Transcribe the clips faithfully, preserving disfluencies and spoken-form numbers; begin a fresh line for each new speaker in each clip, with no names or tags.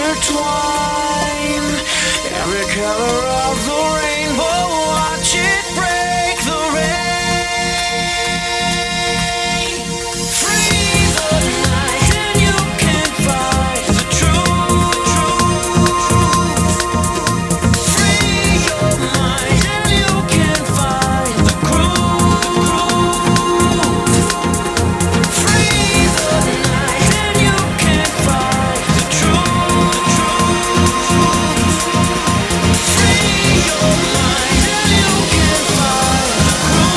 intertwine. Every color of the rainbow, watch it break the rain. Free the night and you can find the truth. Free your mind and you can find the groove. Free the night and you can find the truth. Free your mind and you can find the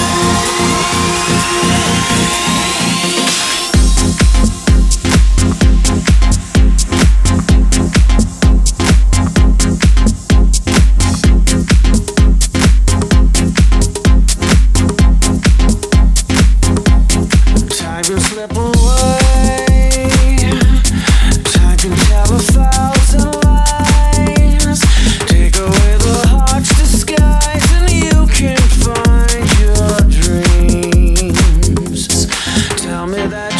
time can slip away. Time can tell a thousand lies. Take away the heart's disguise, and you can find your dreams. Tell me that